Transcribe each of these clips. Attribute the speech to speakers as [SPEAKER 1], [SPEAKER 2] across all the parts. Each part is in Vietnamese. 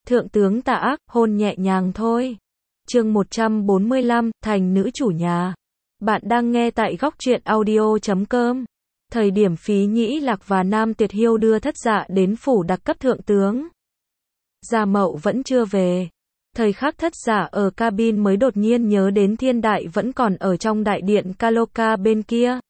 [SPEAKER 1] Thượng tướng tà ác, hôn nhẹ nhàng thôi. Chương 145, thành nữ chủ nhà. Bạn đang nghe tại góc truyện audio.com. Thời điểm Phí Nhĩ Lạc và Nam Tuyệt Hiêu đưa Thất Dạ đến phủ đặc cấp thượng tướng. Gia Mậu vẫn chưa về. Thời khắc Thất Dạ ở cabin mới đột nhiên nhớ đến Thiên Đại vẫn còn ở trong đại điện Kaloka bên kia.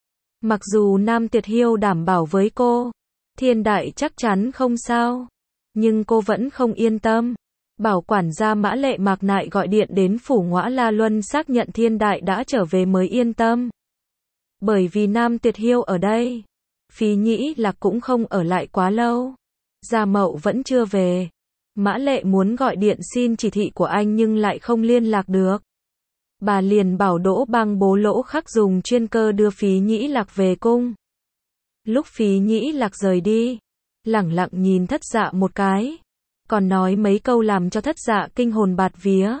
[SPEAKER 1] Mặc dù Nam Tuyệt Hiêu đảm bảo với cô, Thiên Đại chắc chắn không sao, nhưng cô vẫn không yên tâm. Bảo quản gia Mã Lệ Mạc Nại gọi điện đến phủ Ngõa La Luân xác nhận Thiên Đại đã trở về mới yên tâm. Bởi vì Nam Tuyệt Hiêu ở đây, Phí Nhĩ Lạc cũng không ở lại quá lâu. Gia Mậu vẫn chưa về. Mã Lệ muốn gọi điện xin chỉ thị của anh nhưng lại không liên lạc được. Bà liền bảo Đỗ Bang Bố Lỗ Khắc dùng chuyên cơ đưa Phí Nhĩ Lạc về cung. Lúc Phí Nhĩ Lạc rời đi, lẳng lặng nhìn Thất Dạ một cái, còn nói mấy câu làm cho Thất Dạ kinh hồn bạt vía.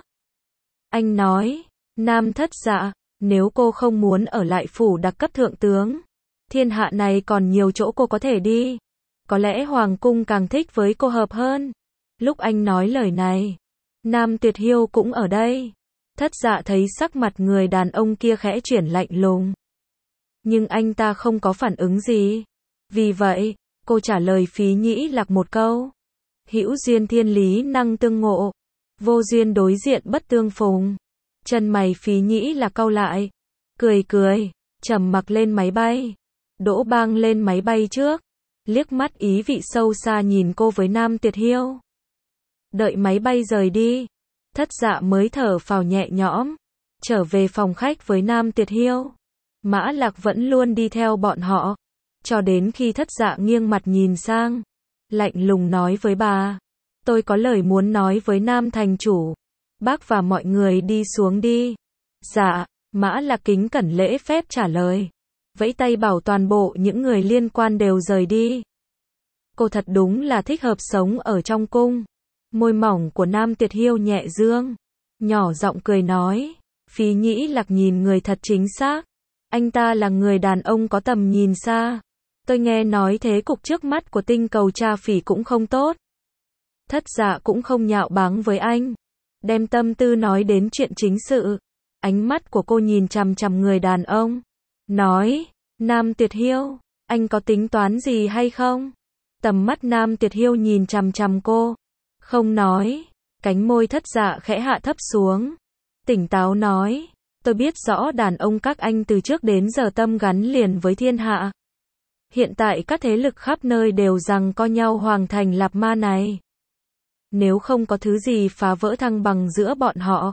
[SPEAKER 1] Anh nói, Nam Thất Dạ, nếu cô không muốn ở lại phủ đặc cấp thượng tướng, thiên hạ này còn nhiều chỗ cô có thể đi. Có lẽ Hoàng cung càng thích với cô hợp hơn. Lúc anh nói lời này, Nam Tuyệt Hiêu cũng ở đây. Thất Dạ thấy sắc mặt người đàn ông kia khẽ chuyển lạnh lùng. Nhưng anh ta không có phản ứng gì. Vì vậy, cô trả lời Phí Nhĩ Lạc một câu. Hữu duyên thiên lý năng tương ngộ, vô duyên đối diện bất tương phùng. Chân mày Phí Nhĩ Lạc cau lại, cười cười, trầm mặc lên máy bay. Đỗ Bang lên máy bay trước, liếc mắt ý vị sâu xa nhìn cô với Nam Tuyệt Hiêu. Đợi máy bay rời đi, Thất Dạ mới thở phào nhẹ nhõm, trở về phòng khách với Nam Tuyệt Hiêu. Mã Lạc vẫn luôn đi theo bọn họ, cho đến khi Thất Dạ nghiêng mặt nhìn sang, lạnh lùng nói với bà, tôi có lời muốn nói với Nam thành chủ, bác và mọi người đi xuống đi. Dạ, Mã Lạc kính cẩn lễ phép trả lời, vẫy tay bảo toàn bộ những người liên quan đều rời đi. Cô thật đúng là thích hợp sống ở trong cung. Môi mỏng của Nam Tuyệt Hiêu nhẹ dương, nhỏ giọng cười nói, Phí Nhĩ Lạc nhìn người thật chính xác. Anh ta là người đàn ông có tầm nhìn xa. Tôi nghe nói thế cục trước mắt của tinh cầu Tra Phỉ cũng không tốt. Thất Dạ cũng không nhạo báng với anh, đem tâm tư nói đến chuyện chính sự. Ánh mắt của cô nhìn chằm chằm người đàn ông, nói, Nam Tuyệt Hiêu, anh có tính toán gì hay không? Tầm mắt Nam Tuyệt Hiêu nhìn chằm chằm cô, không nói. Cánh môi Thất Dạ khẽ hạ thấp xuống, tỉnh táo nói, tôi biết rõ đàn ông các anh từ trước đến giờ tâm gắn liền với thiên hạ. Hiện tại các thế lực khắp nơi đều giằng co nhau hoàng thành Lạp Ma này. Nếu không có thứ gì phá vỡ thăng bằng giữa bọn họ,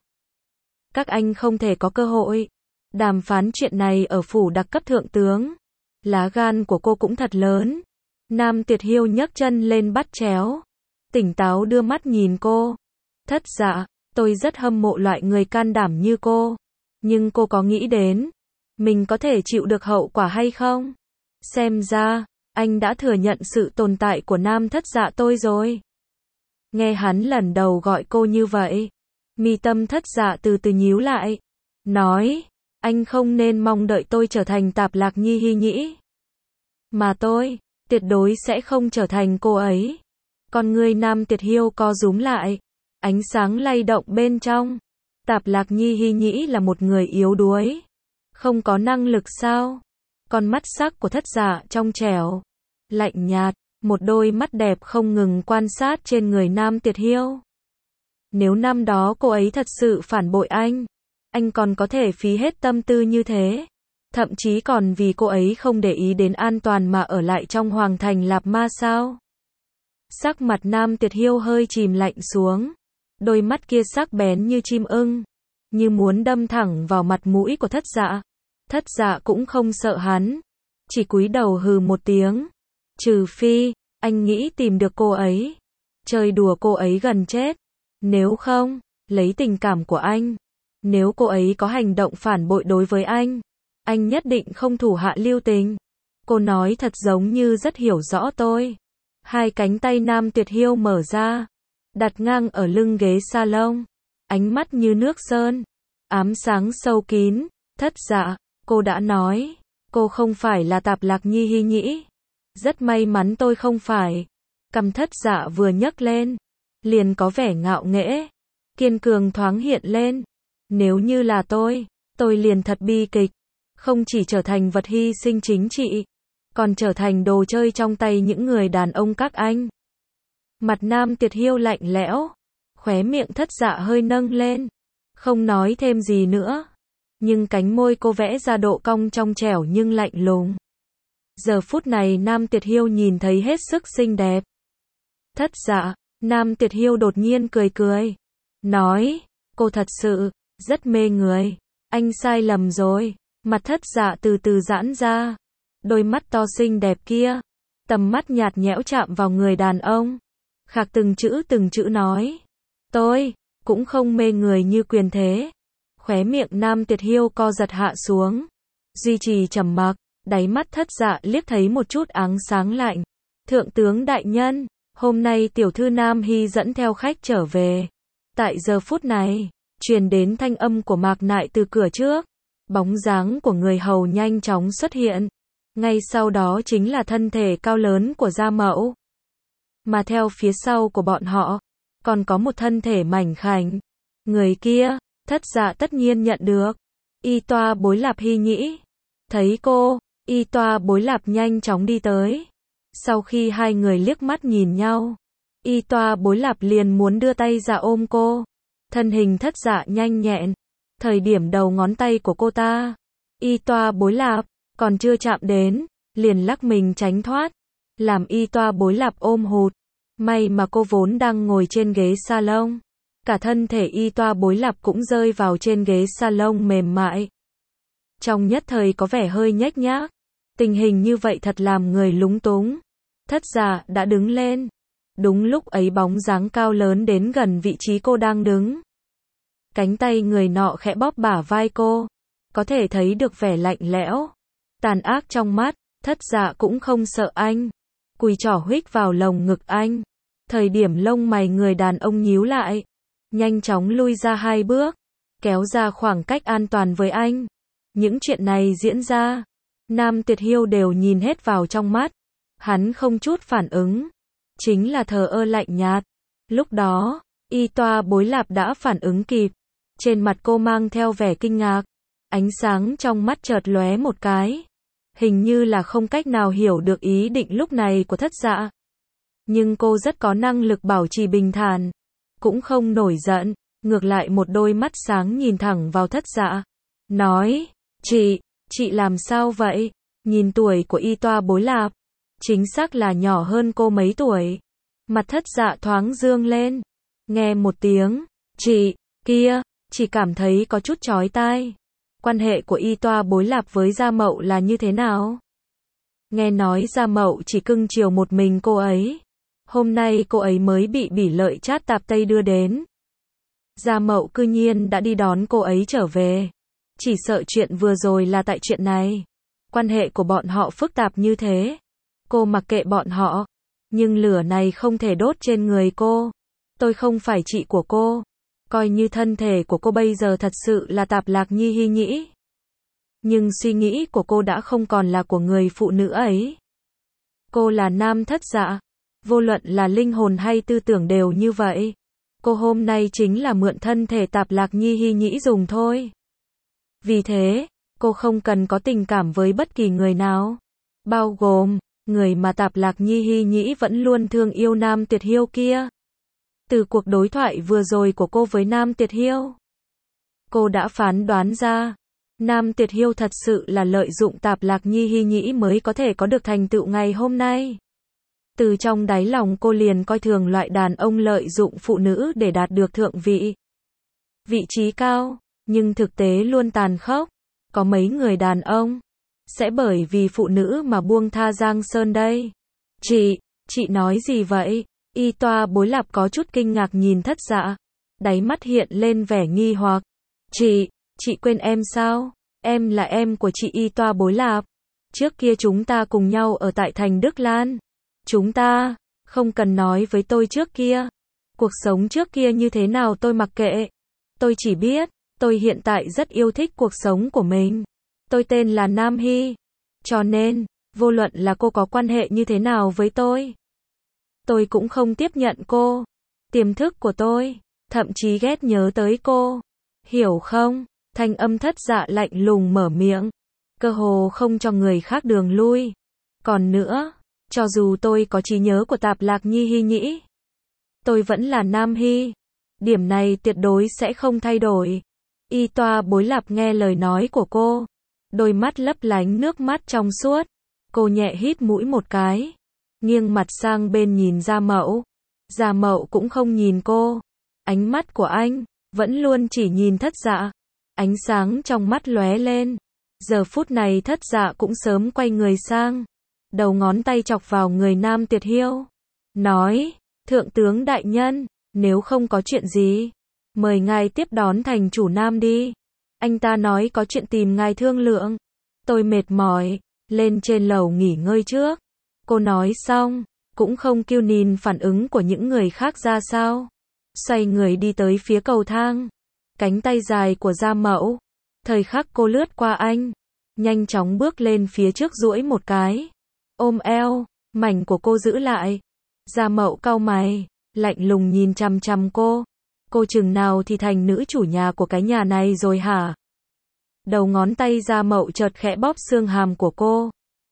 [SPEAKER 1] các anh không thể có cơ hội đàm phán chuyện này ở phủ đặc cấp thượng tướng. Lá gan của cô cũng thật lớn. Nam Tuyệt Hiêu nhấc chân lên bắt chéo, tỉnh táo đưa mắt nhìn cô. Thất Dạ, tôi rất hâm mộ loại người can đảm như cô. Nhưng cô có nghĩ đến, mình có thể chịu được hậu quả hay không? Xem ra, anh đã thừa nhận sự tồn tại của Nam Thất Dạ tôi rồi. Nghe hắn lần đầu gọi cô như vậy, mi tâm Thất Dạ từ từ nhíu lại, nói, anh không nên mong đợi tôi trở thành Tạp Lạc Nhi Hy Nhĩ. Mà tôi, tuyệt đối sẽ không trở thành cô ấy. Con người Nam Tuyệt Hiêu co rúm lại, ánh sáng lay động bên trong. Tạp Lạc Nhi Hy Nhĩ là một người yếu đuối, không có năng lực sao? Con mắt sắc của Thất Dạ trong trẻo, lạnh nhạt, một đôi mắt đẹp không ngừng quan sát trên người Nam Tuyệt Hiêu. Nếu năm đó cô ấy thật sự phản bội anh còn có thể phí hết tâm tư như thế, thậm chí còn vì cô ấy không để ý đến an toàn mà ở lại trong hoàng thành Lạp Ma sao? Sắc mặt Nam Tuyệt Hiêu hơi chìm lạnh xuống, đôi mắt kia sắc bén như chim ưng, như muốn đâm thẳng vào mặt mũi của Thất Dạ. Thất Dạ cũng không sợ hắn, chỉ cúi đầu hừ một tiếng. Trừ phi, anh nghĩ tìm được cô ấy, chơi đùa cô ấy gần chết. Nếu không, lấy tình cảm của anh, nếu cô ấy có hành động phản bội đối với anh nhất định không thủ hạ lưu tình. Cô nói thật giống như rất hiểu rõ tôi. Hai cánh tay Nam Tuyệt Hiêu mở ra, đặt ngang ở lưng ghế salon, ánh mắt như nước sơn, ám sáng sâu kín. Thất Dạ, cô đã nói, cô không phải là Tạp Lạc Nhi Hy Nhĩ. Rất may mắn tôi không phải. Cằm Thất Dạ vừa nhấc lên, liền có vẻ ngạo nghễ, kiên cường thoáng hiện lên. Nếu như là tôi liền thật bi kịch, không chỉ trở thành vật hy sinh chính trị, còn trở thành đồ chơi trong tay những người đàn ông các anh. Mặt Nam Tiệt Hiêu lạnh lẽo, khóe miệng Thất Dạ hơi nâng lên, không nói thêm gì nữa, nhưng cánh môi cô vẽ ra độ cong trong trẻo nhưng lạnh lùng. Giờ phút này Nam Tiệt Hiêu nhìn thấy hết sức xinh đẹp. Thất Dạ, Nam Tiệt Hiêu đột nhiên cười cười, nói, cô thật sự rất mê người. Anh sai lầm rồi. Mặt Thất Dạ từ từ giãn ra, đôi mắt to xinh đẹp kia, tầm mắt nhạt nhẽo chạm vào người đàn ông, khạc từng chữ nói, tôi cũng không mê người như Quyền Thế. Khóe miệng Nam Tiệt Hiêu co giật hạ xuống, duy trì trầm mặc, đáy mắt Thất Dạ liếc thấy một chút áng sáng lạnh. Thượng tướng đại nhân, hôm nay tiểu thư Nam Hy dẫn theo khách trở về. Tại giờ phút này, truyền đến thanh âm của Mạc Nại từ cửa trước, bóng dáng của người hầu nhanh chóng xuất hiện. Ngay sau đó chính là thân thể cao lớn của Gia Mậu. Mà theo phía sau của bọn họ, còn có một thân thể mảnh khảnh. Người kia, Thất Dạ tất nhiên nhận được. Y Toa Bối Lạp Hy Nhĩ. Thấy cô, Y Toa Bối Lạp nhanh chóng đi tới. Sau khi hai người liếc mắt nhìn nhau, Y Toa Bối Lạp liền muốn đưa tay ra ôm cô. Thân hình Thất Dạ nhanh nhẹn, thời điểm đầu ngón tay của cô ta, Y Toa Bối Lạp còn chưa chạm đến, liền lắc mình tránh thoát, làm Y Toa Bối Lạp ôm hụt. May mà cô vốn đang ngồi trên ghế salon, cả thân thể Y Toa Bối Lạp cũng rơi vào trên ghế salon mềm mại. Trong nhất thời có vẻ hơi nhếch nhác, tình hình như vậy thật làm người lúng túng. Thất Dạ đã đứng lên. Đúng lúc ấy bóng dáng cao lớn đến gần vị trí cô đang đứng. Cánh tay người nọ khẽ bóp bả vai cô, có thể thấy được vẻ lạnh lẽo, tàn ác trong mắt. Thất Dạ cũng không sợ anh, cùi trỏ huých vào lồng ngực anh. Thời điểm lông mày người đàn ông nhíu lại, nhanh chóng lui ra 2 bước, kéo ra khoảng cách an toàn với anh. Những chuyện này diễn ra, Nam Tiệt Hiêu đều nhìn hết vào trong mắt. Hắn không chút phản ứng, chính là thờ ơ lạnh nhạt. Lúc đó, Y Toa Bối Lạp đã phản ứng kịp. Trên mặt cô mang theo vẻ kinh ngạc, ánh sáng trong mắt chợt lóe một cái. Hình như là không cách nào hiểu được ý định lúc này của Thất Dạ. Nhưng cô rất có năng lực bảo trì bình thản, cũng không nổi giận, ngược lại một đôi mắt sáng nhìn thẳng vào Thất Dạ, nói, chị làm sao vậy? Nhìn tuổi của Y Toa Bối Lạp, chính xác là nhỏ hơn cô mấy tuổi. Mặt Thất Dạ thoáng dương lên, nghe một tiếng, chị, kia, chỉ cảm thấy có chút chói tai. Quan hệ của Y Toa Bối Lạp với Gia Mậu là như thế nào? Nghe nói Gia Mậu chỉ cưng chiều một mình cô ấy. Hôm nay cô ấy mới bị Bỉ Lợi Chát Tạp Tây đưa đến. Gia Mậu cư nhiên đã đi đón cô ấy trở về. Chỉ sợ chuyện vừa rồi là tại chuyện này. Quan hệ của bọn họ phức tạp như thế. Cô mặc kệ bọn họ, nhưng lửa này không thể đốt trên người cô. Tôi không phải chị của cô. Coi như thân thể của cô bây giờ thật sự là Tạp Lạc Nhi Hy Nhĩ. Nhưng suy nghĩ của cô đã không còn là của người phụ nữ ấy. Cô là Nam Thất Dạ. Vô luận là linh hồn hay tư tưởng đều như vậy. Cô hôm nay chính là mượn thân thể Tạp Lạc Nhi Hy Nhĩ dùng thôi. Vì thế, cô không cần có tình cảm với bất kỳ người nào. Bao gồm, người mà Tạp Lạc Nhi Hy Nhĩ vẫn luôn thương yêu Nam Tiệt Hiêu kia. Từ cuộc đối thoại vừa rồi của cô với Nam Tiệt Hiêu, cô đã phán đoán ra, Nam Tiệt Hiêu thật sự là lợi dụng Tạp Lạc Nhi Hy Nhĩ mới có thể có được thành tựu ngày hôm nay. Từ trong đáy lòng cô liền coi thường loại đàn ông lợi dụng phụ nữ để đạt được thượng vị. Vị trí cao, nhưng thực tế luôn tàn khốc. Có mấy người đàn ông sẽ bởi vì phụ nữ mà buông tha Giang Sơn đây. Chị nói gì vậy? Y Toa Bối Lạp có chút kinh ngạc nhìn Thất Dạ, đáy mắt hiện lên vẻ nghi hoặc. Chị quên em sao? Em là em của chị Y Toa Bối Lạp. Trước kia chúng ta cùng nhau ở tại thành Đức Lan. Chúng ta, không cần nói với tôi trước kia. Cuộc sống trước kia như thế nào tôi mặc kệ. Tôi chỉ biết, tôi hiện tại rất yêu thích cuộc sống của mình. Tôi tên là Nam Hy. Cho nên, vô luận là cô có quan hệ như thế nào với tôi cũng không tiếp nhận cô. Tiềm thức của tôi, thậm chí ghét nhớ tới cô. Hiểu không? Thanh âm Thất Dạ lạnh lùng mở miệng, cơ hồ không cho người khác đường lui. Còn nữa, cho dù tôi có trí nhớ của Tạp Lạc Nhi Hy Nhĩ, tôi vẫn là Nam Hy. Điểm này tuyệt đối sẽ không thay đổi. Y Toa Bối Lạp nghe lời nói của cô, đôi mắt lấp lánh nước mắt trong suốt. Cô nhẹ hít mũi một cái, nghiêng mặt sang bên nhìn Gia Mậu. Gia Mậu cũng không nhìn cô. Ánh mắt của anh vẫn luôn chỉ nhìn Thất Dạ. Ánh sáng trong mắt lóe lên. Giờ phút này Thất Dạ cũng sớm quay người sang, đầu ngón tay chọc vào người Nam Tuyệt Hiêu, nói: "Thượng tướng đại nhân, nếu không có chuyện gì, mời ngài tiếp đón thành chủ Nam đi. Anh ta nói có chuyện tìm ngài thương lượng. Tôi mệt mỏi, lên trên lầu nghỉ ngơi trước." Cô nói xong, cũng không kêu nhìn phản ứng của những người khác ra sao. Xoay người đi tới phía cầu thang. Cánh tay dài của Gia Mậu, thời khắc cô lướt qua anh, nhanh chóng bước lên phía trước duỗi một cái, ôm eo, mảnh của cô giữ lại. Gia Mậu cau mày, lạnh lùng nhìn chằm chằm cô. Cô chừng nào thì thành nữ chủ nhà của cái nhà này rồi hả? Đầu ngón tay Gia Mậu chợt khẽ bóp xương hàm của cô.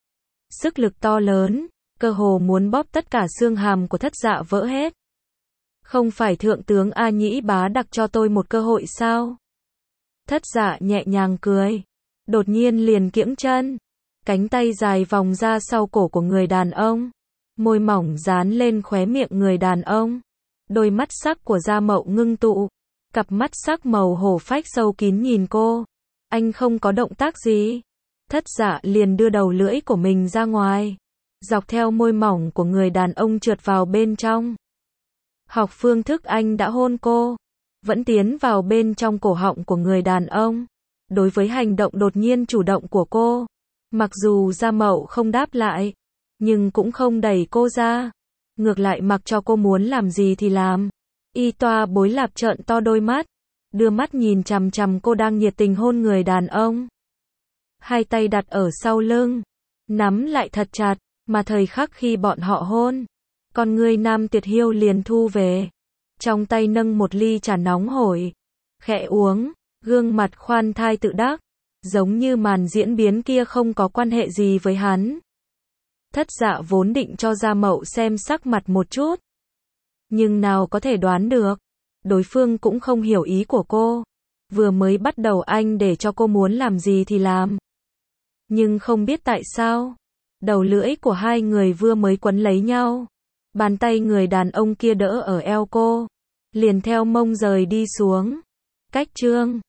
[SPEAKER 1] Sức lực to lớn, cơ hồ muốn bóp tất cả xương hàm của Thất Dạ vỡ hết. Không phải thượng tướng A Nhĩ Bá đặc cho tôi một cơ hội sao? Thất Dạ nhẹ nhàng cười, đột nhiên liền kiễng chân, cánh tay dài vòng ra sau cổ của người đàn ông, môi mỏng dán lên khóe miệng người đàn ông. Đôi mắt sắc của Gia Mậu ngưng tụ, cặp mắt sắc màu hổ phách sâu kín nhìn cô. Anh không có động tác gì. Thất Dạ liền đưa đầu lưỡi của mình ra ngoài, dọc theo môi mỏng của người đàn ông trượt vào bên trong. Học phương thức anh đã hôn cô, vẫn tiến vào bên trong cổ họng của người đàn ông. Đối với hành động đột nhiên chủ động của cô, mặc dù Gia Mậu không đáp lại, nhưng cũng không đẩy cô ra, ngược lại mặc cho cô muốn làm gì thì làm. Y Toa Bối Lạp trợn to đôi mắt, đưa mắt nhìn chằm chằm cô đang nhiệt tình hôn người đàn ông. Hai tay đặt ở sau lưng, nắm lại thật chặt, mà thời khắc khi bọn họ hôn, con người Nam Tuyệt Hiêu liền thu về, trong tay nâng một ly trà nóng hổi, khẽ uống, gương mặt khoan thai tự đắc, giống như màn diễn biến kia không có quan hệ gì với hắn. Thất Dạ vốn định cho Gia Mậu xem sắc mặt một chút, nhưng nào có thể đoán được, đối phương cũng không hiểu ý của cô. Vừa mới bắt đầu anh để cho cô muốn làm gì thì làm, nhưng không biết tại sao, đầu lưỡi của hai người vừa mới quấn lấy nhau, bàn tay người đàn ông kia đỡ ở eo cô, liền theo mông rời đi xuống. Cách chương